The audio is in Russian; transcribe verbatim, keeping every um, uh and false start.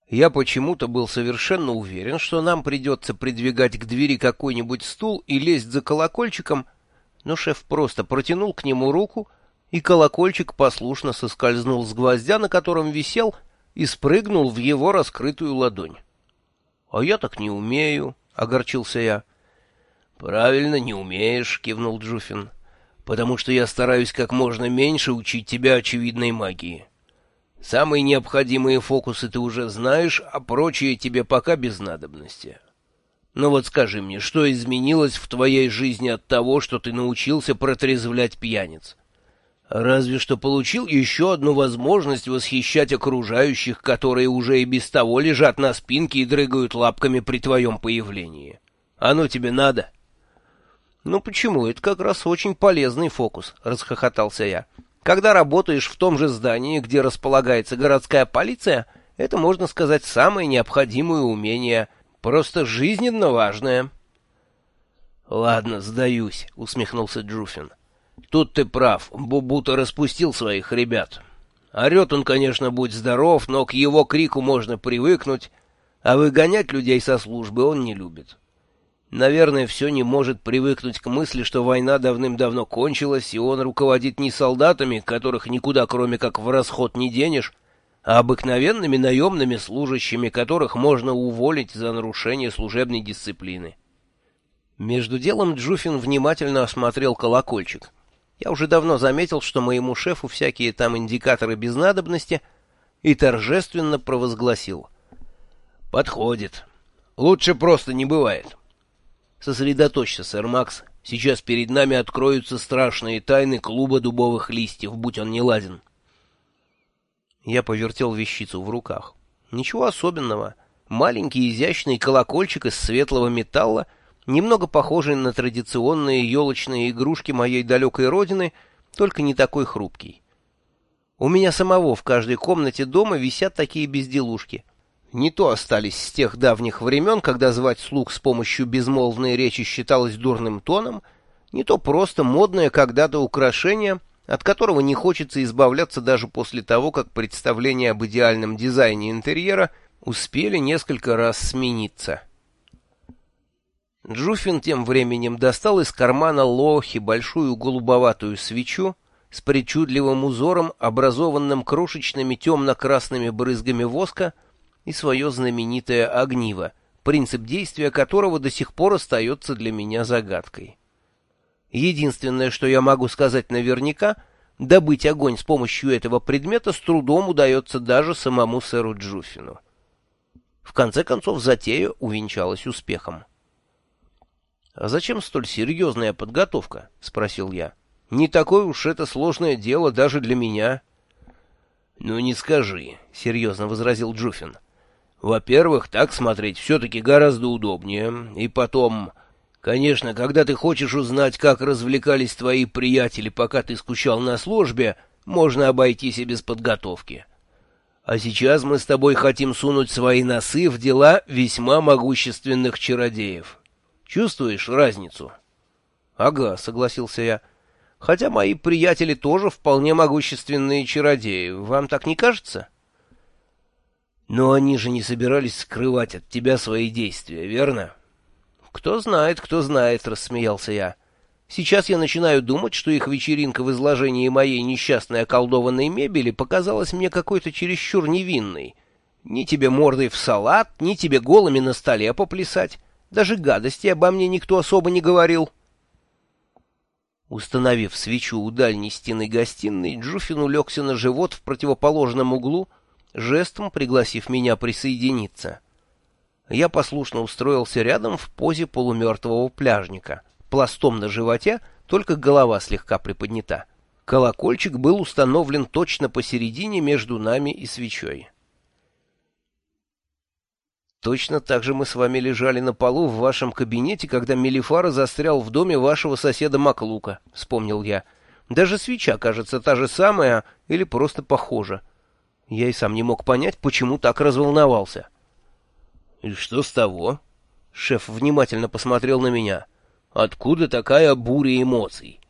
Я почему-то был совершенно уверен, что нам придется придвигать к двери какой-нибудь стул и лезть за колокольчиком, но шеф просто протянул к нему руку, и колокольчик послушно соскользнул с гвоздя, на котором висел, и спрыгнул в его раскрытую ладонь. — А я так не умею, — огорчился я. — Правильно, не умеешь, — кивнул Джуффин, — потому что я стараюсь как можно меньше учить тебя очевидной магии. Самые необходимые фокусы ты уже знаешь, а прочие тебе пока без надобности. Но вот скажи мне, что изменилось в твоей жизни от того, что ты научился протрезвлять пьяниц? Разве что получил еще одну возможность восхищать окружающих, которые уже и без того лежат на спинке и дрыгают лапками при твоем появлении. Оно тебе надо? — Ну почему? Это как раз очень полезный фокус, — расхохотался я. Когда работаешь в том же здании, где располагается городская полиция, это, можно сказать, самое необходимое умение, просто жизненно важное. — Ладно, сдаюсь, — усмехнулся Джуффин. — Тут ты прав, Бубута распустил своих ребят. Орет он, конечно, будь здоров, но к его крику можно привыкнуть, а выгонять людей со службы он не любит. Наверное, все не может привыкнуть к мысли, что война давным-давно кончилась, и он руководит не солдатами, которых никуда кроме как в расход не денешь, а обыкновенными наемными служащими, которых можно уволить за нарушение служебной дисциплины. Между делом Джуффин внимательно осмотрел колокольчик. Я уже давно заметил, что моему шефу всякие там индикаторы без надобности, и торжественно провозгласил. «Подходит. Лучше просто не бывает. Сосредоточься, сэр Макс. Сейчас перед нами откроются страшные тайны клуба дубовых листьев, будь он не ладен». Я повертел вещицу в руках. Ничего особенного. Маленький изящный колокольчик из светлого металла, немного похожий на традиционные елочные игрушки моей далекой родины, только не такой хрупкий. У меня самого в каждой комнате дома висят такие безделушки. Не то остались с тех давних времен, когда звать слуг с помощью безмолвной речи считалось дурным тоном, не то просто модное когда-то украшение, от которого не хочется избавляться даже после того, как представления об идеальном дизайне интерьера успели несколько раз смениться. Джуффин тем временем достал из кармана лохи большую голубоватую свечу с причудливым узором, образованным крошечными темно-красными брызгами воска, и свое знаменитое огниво, принцип действия которого до сих пор остается для меня загадкой. Единственное, что я могу сказать наверняка, добыть огонь с помощью этого предмета с трудом удается даже самому сэру Джуффину. В конце концов, затея увенчалась успехом. — А зачем столь серьезная подготовка? — спросил я. — Не такое уж это сложное дело даже для меня. — Ну, не скажи, — серьезно возразил Джуффин. — Во-первых, так смотреть все-таки гораздо удобнее, и потом... Конечно, когда ты хочешь узнать, как развлекались твои приятели, пока ты скучал на службе, можно обойтись и без подготовки. А сейчас мы с тобой хотим сунуть свои носы в дела весьма могущественных чародеев. Чувствуешь разницу? — Ага, — согласился я. — Хотя мои приятели тоже вполне могущественные чародеи. Вам так не кажется? — Но они же не собирались скрывать от тебя свои действия, верно? — Кто знает, кто знает, — рассмеялся я. Сейчас я начинаю думать, что их вечеринка в изложении моей несчастной околдованной мебели показалась мне какой-то чересчур невинной. Ни тебе мордой в салат, ни тебе голыми на столе поплясать. Даже гадости обо мне никто особо не говорил. Установив свечу у дальней стены гостиной, Джуффин улегся на живот в противоположном углу, жестом пригласив меня присоединиться. Я послушно устроился рядом в позе полумертвого пляжника, пластом на животе, только голова слегка приподнята. Колокольчик был установлен точно посередине между нами и свечой. Точно так же мы с вами лежали на полу в вашем кабинете, когда Мелифара застрял в доме вашего соседа Маклука, — вспомнил я. Даже свеча, кажется, та же самая или просто похожа. Я и сам не мог понять, почему так разволновался. — И что с того? Шеф внимательно посмотрел на меня. — Откуда такая буря эмоций?